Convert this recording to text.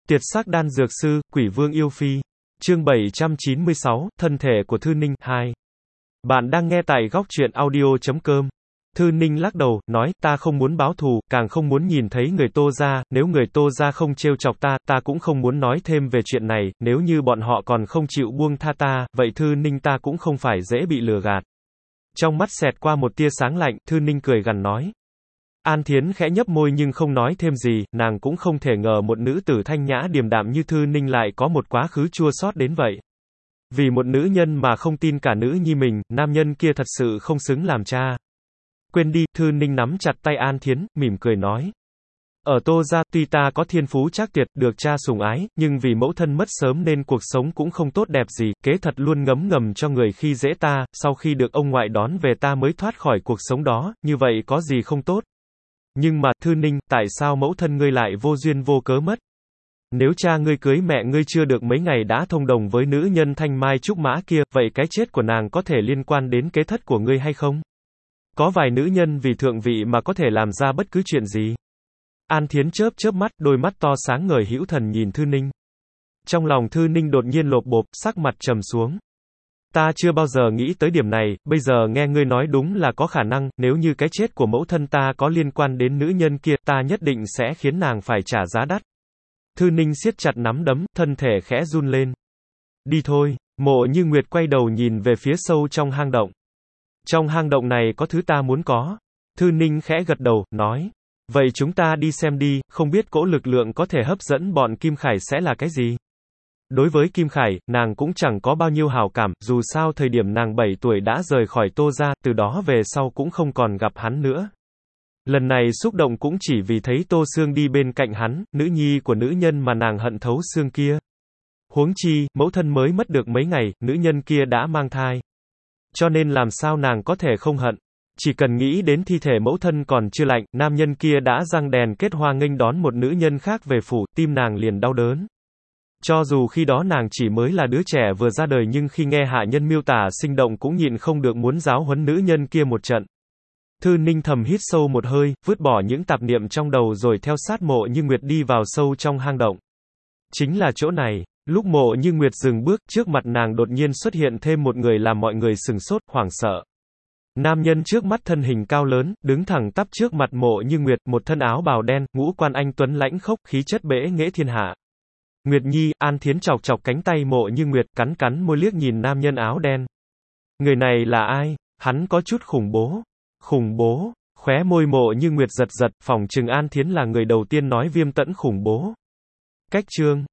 Tiệt sắc đan dược sư, Quỷ Vương yêu phi. Chương 796, thân thể của Thư Ninh 2. Bạn đang nghe tại góc truyện audio.com. Thư Ninh lắc đầu, nói, ta không muốn báo thù, càng không muốn nhìn thấy người Tô gia, nếu người Tô gia không trêu chọc ta, ta cũng không muốn nói thêm về chuyện này, nếu như bọn họ còn không chịu buông tha ta, vậy Thư Ninh ta cũng không phải dễ bị lừa gạt. Trong mắt xẹt qua một tia sáng lạnh, Thư Ninh cười gằn nói. An Thiến khẽ nhấp môi nhưng không nói thêm gì, nàng cũng không thể ngờ một nữ tử thanh nhã điềm đạm như Thư Ninh lại có một quá khứ chua xót đến vậy. Vì một nữ nhân mà không tin cả nữ nhi mình, nam nhân kia thật sự không xứng làm cha. Quên đi, Thư Ninh nắm chặt tay An Thiến, mỉm cười nói. Ở Tô gia, tuy ta có thiên phú trác tuyệt, được cha sủng ái, nhưng vì mẫu thân mất sớm nên cuộc sống cũng không tốt đẹp gì, kế thật luôn ngấm ngầm cho người khi dễ ta, sau khi được ông ngoại đón về ta mới thoát khỏi cuộc sống đó, như vậy có gì không tốt. Nhưng mà, Thư Ninh, tại sao mẫu thân ngươi lại vô duyên vô cớ mất? Nếu cha ngươi cưới mẹ ngươi chưa được mấy ngày đã thông đồng với nữ nhân thanh mai trúc mã kia, vậy cái chết của nàng có thể liên quan đến kế thất của ngươi hay không? Có vài nữ nhân vì thượng vị mà có thể làm ra bất cứ chuyện gì. An Thiến chớp chớp mắt, đôi mắt to sáng ngời hữu thần nhìn Thư Ninh. Trong lòng Thư Ninh đột nhiên lộp bộp, sắc mặt trầm xuống. Ta chưa bao giờ nghĩ tới điểm này, bây giờ nghe ngươi nói đúng là có khả năng, nếu như cái chết của mẫu thân ta có liên quan đến nữ nhân kia, ta nhất định sẽ khiến nàng phải trả giá đắt. Thư Ninh siết chặt nắm đấm, thân thể khẽ run lên. Đi thôi, Mộ Như Nguyệt quay đầu nhìn về phía sâu trong hang động. Trong hang động này có thứ ta muốn có. Thư Ninh khẽ gật đầu, nói. Vậy chúng ta đi xem đi, không biết cỗ lực lượng có thể hấp dẫn bọn Kim Khải sẽ là cái gì? Đối với Kim Khải, nàng cũng chẳng có bao nhiêu hảo cảm, dù sao thời điểm nàng 7 tuổi đã rời khỏi Tô gia, từ đó về sau cũng không còn gặp hắn nữa. Lần này xúc động cũng chỉ vì thấy Tô Sương đi bên cạnh hắn, nữ nhi của nữ nhân mà nàng hận thấu xương kia. Huống chi, mẫu thân mới mất được mấy ngày, nữ nhân kia đã mang thai. Cho nên làm sao nàng có thể không hận. Chỉ cần nghĩ đến thi thể mẫu thân còn chưa lạnh, nam nhân kia đã răng đèn kết hoa nghênh đón một nữ nhân khác về phủ, tim nàng liền đau đớn. Cho dù khi đó nàng chỉ mới là đứa trẻ vừa ra đời nhưng khi nghe hạ nhân miêu tả sinh động cũng nhịn không được muốn giáo huấn nữ nhân kia một trận. Thư Ninh thầm hít sâu một hơi, vứt bỏ những tạp niệm trong đầu rồi theo sát Mộ Như Nguyệt đi vào sâu trong hang động. Chính là chỗ này, lúc Mộ Như Nguyệt dừng bước, trước mặt nàng đột nhiên xuất hiện thêm một người làm mọi người sừng sốt, hoảng sợ. Nam nhân trước mắt thân hình cao lớn, đứng thẳng tắp trước mặt Mộ Như Nguyệt, một thân áo bào đen, ngũ quan anh tuấn lãnh khốc, khí chất bẽ nghệ thiên hạ. Nguyệt Nhi, An Thiến chọc chọc cánh tay Mộ Như Nguyệt, cắn cắn môi liếc nhìn nam nhân áo đen. Người này là ai? Hắn có chút khủng bố. Khủng bố? Khóe môi Mộ Như Nguyệt giật giật, phỏng chừng An Thiến là người đầu tiên nói Viêm Tẫn khủng bố. Cách chương.